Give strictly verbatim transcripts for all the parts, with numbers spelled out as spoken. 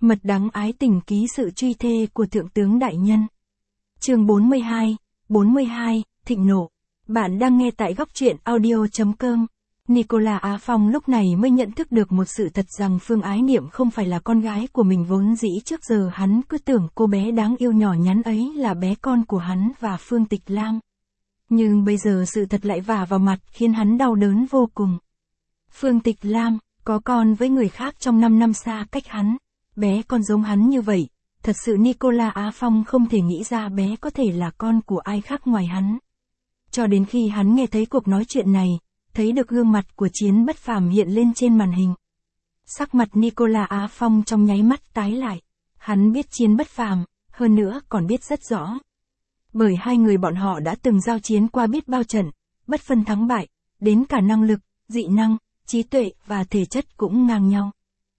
Mật đắng ái tình ký sự truy thê của Thượng tướng Đại Nhân. Chương bốn mươi hai, bốn mươi hai, thịnh nộ. Bạn đang nghe tại góc truyện audio chấm com. Nicola Á Phong lúc này mới nhận thức được một sự thật rằng Phương Ái Niệm không phải là con gái của mình, vốn dĩ trước giờ hắn cứ tưởng cô bé đáng yêu nhỏ nhắn ấy là bé con của hắn và Phương Tịch Lam. Nhưng bây giờ sự thật lại vả vào mặt khiến hắn đau đớn vô cùng. Phương Tịch Lam có con với người khác trong năm năm xa cách hắn. Bé con giống hắn như vậy, thật sự Nicola Á Phong không thể nghĩ ra bé có thể là con của ai khác ngoài hắn. Cho đến khi hắn nghe thấy cuộc nói chuyện này, thấy được gương mặt của Chiến Bất Phàm hiện lên trên màn hình. Sắc mặt Nicola Á Phong trong nháy mắt tái lại. Hắn biết Chiến Bất Phàm, hơn nữa còn biết rất rõ. Bởi hai người bọn họ đã từng giao chiến qua biết bao trận, bất phân thắng bại, đến cả năng lực, dị năng, trí tuệ và thể chất cũng ngang nhau.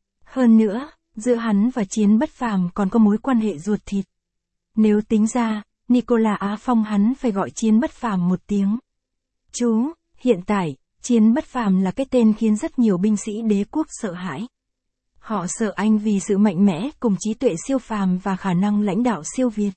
Hơn nữa, giữa hắn và Chiến Bất Phàm còn có mối quan hệ ruột thịt. Nếu tính ra, Nicola Á Phong hắn phải gọi Chiến Bất Phàm một tiếng chú. Hiện tại, Chiến Bất Phàm là cái tên khiến rất nhiều binh sĩ đế quốc sợ hãi. Họ sợ anh vì sự mạnh mẽ cùng trí tuệ siêu phàm và khả năng lãnh đạo siêu việt.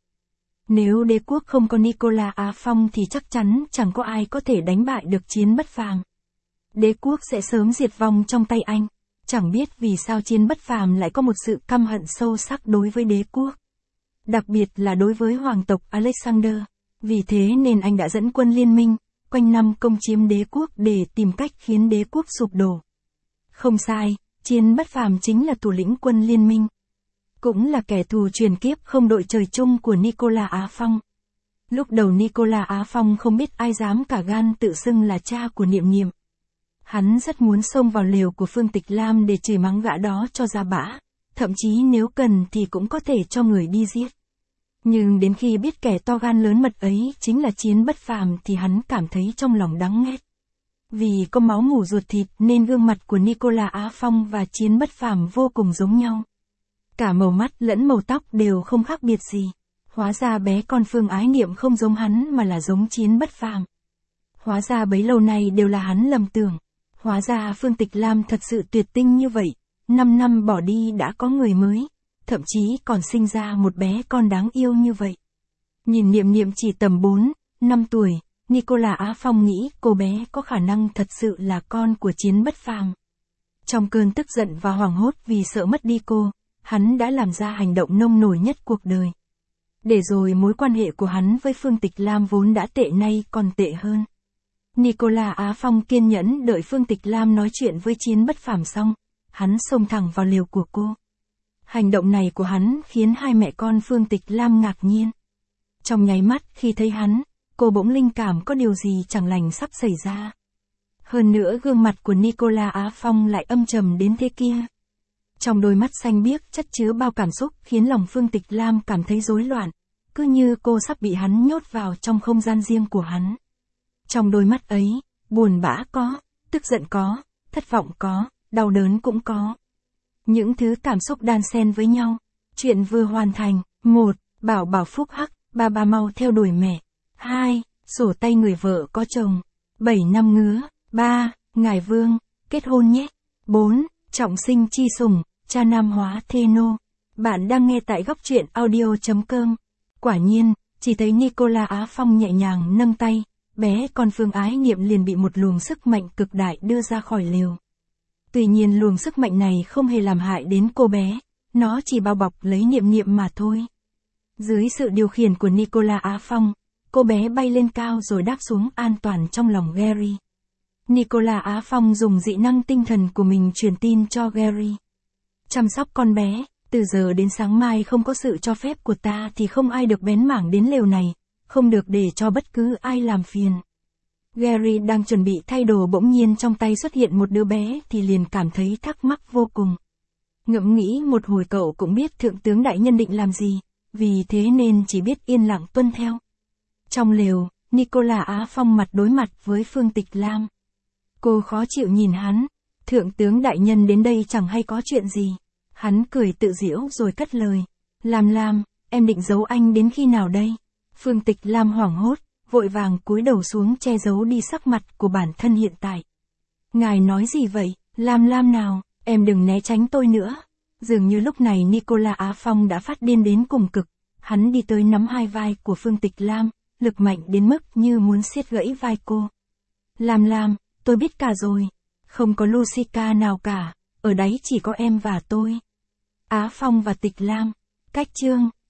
Nếu đế quốc không có Nicola Á Phong thì chắc chắn chẳng có ai có thể đánh bại được Chiến Bất Phàm. Đế quốc sẽ sớm diệt vong trong tay anh. Chẳng biết vì sao Chiến Bất Phàm lại có một sự căm hận sâu sắc đối với đế quốc. Đặc biệt là đối với hoàng tộc Alexander. Vì thế nên anh đã dẫn quân liên minh, quanh năm công chiếm đế quốc để tìm cách khiến đế quốc sụp đổ. Không sai, Chiến Bất Phàm chính là thủ lĩnh quân liên minh. Cũng là kẻ thù truyền kiếp không đội trời chung của Nicola Á Phong. Lúc đầu Nicola Á Phong không biết ai dám cả gan tự xưng là cha của Niệm Niệm. Hắn rất muốn xông vào lều của Phương Tịch Lam để chửi mắng gã đó cho ra bã, thậm chí nếu cần thì cũng có thể cho người đi giết. Nhưng đến khi biết kẻ to gan lớn mật ấy chính là Chiến Bất Phàm thì hắn cảm thấy trong lòng đắng nghét. Vì có máu mủ ruột thịt nên gương mặt của Nicola Á Phong và Chiến Bất Phàm vô cùng giống nhau. Cả màu mắt lẫn màu tóc đều không khác biệt gì. Hóa ra bé con Phương Ái Niệm không giống hắn mà là giống Chiến Bất Phàm. Hóa ra bấy lâu nay đều là hắn lầm tưởng. Hóa ra Phương Tịch Lam thật sự tuyệt tinh như vậy, năm năm bỏ đi đã có người mới, thậm chí còn sinh ra một bé con đáng yêu như vậy. Nhìn Niệm Niệm chỉ tầm bốn, năm tuổi, Nicola Á Phong nghĩ cô bé có khả năng thật sự là con của Chiến Bất Phàm. Trong cơn tức giận và hoảng hốt vì sợ mất đi cô, hắn đã làm ra hành động nông nổi nhất cuộc đời. Để rồi mối quan hệ của hắn với Phương Tịch Lam vốn đã tệ nay còn tệ hơn. Nicola Á Phong kiên nhẫn đợi Phương Tịch Lam nói chuyện với Chiến Bất Phàm xong, hắn xông thẳng vào lều của cô. Hành động này của hắn khiến hai mẹ con Phương Tịch Lam ngạc nhiên. Trong nháy mắt khi thấy hắn, cô bỗng linh cảm có điều gì chẳng lành sắp xảy ra. Hơn nữa gương mặt của Nicola Á Phong lại âm trầm đến thế kia. Trong đôi mắt xanh biếc chất chứa bao cảm xúc khiến lòng Phương Tịch Lam cảm thấy rối loạn, cứ như cô sắp bị hắn nhốt vào trong không gian riêng của hắn. Trong đôi mắt ấy, buồn bã có, tức giận có, thất vọng có, đau đớn cũng có. Những thứ cảm xúc đan xen với nhau. Chuyện vừa hoàn thành. một. Bảo bảo phúc hắc, ba ba mau theo đuổi mẹ. hai. Sổ tay người vợ có chồng. bảy năm ngứa. ba. Ngài Vương, kết hôn nhé. bốn. Trọng sinh chi sủng, cha nam hóa thê nô. Bạn đang nghe tại góc truyện audio chấm com. Quả nhiên, chỉ thấy Nicola Á Phong nhẹ nhàng nâng tay, bé con Phương Ái Niệm liền bị một luồng sức mạnh cực đại đưa ra khỏi lều. Tuy nhiên luồng sức mạnh này không hề làm hại đến cô bé, nó chỉ bao bọc lấy Niệm Niệm mà thôi. Dưới sự điều khiển của Nicola Á Phong, cô bé bay lên cao rồi đáp xuống an toàn trong lòng Gary. Nicola Á Phong dùng dị năng tinh thần của mình truyền tin cho Gary. Chăm sóc con bé, từ giờ đến sáng mai không có sự cho phép của ta thì không ai được bén mảng đến lều này, không được để cho bất cứ ai làm phiền. Gary đang chuẩn bị thay đồ bỗng nhiên trong tay xuất hiện một đứa bé thì liền cảm thấy thắc mắc vô cùng. Ngẫm nghĩ một hồi cậu cũng biết Thượng tướng Đại Nhân định làm gì, vì thế nên chỉ biết yên lặng tuân theo. Trong lều, Nicola Á Phong mặt đối mặt với Phương Tịch Lam. Cô khó chịu nhìn hắn, Thượng tướng Đại Nhân đến đây chẳng hay có chuyện gì. Hắn cười tự giễu rồi cất lời. Lam Lam, em định giấu anh đến khi nào đây? Phương Tịch Lam hoảng hốt, vội vàng cúi đầu xuống che giấu đi sắc mặt của bản thân hiện tại. Ngài nói gì vậy, Lam Lam nào, em đừng né tránh tôi nữa. Dường như lúc này Nicolas Á Phong đã phát điên đến cùng cực, hắn đi tới nắm hai vai của Phương Tịch Lam, lực mạnh đến mức như muốn siết gãy vai cô. Lam Lam, tôi biết cả rồi. Không có Lucica nào cả, ở đấy chỉ có em và tôi. Á Phong và Tịch Lam. Cách chương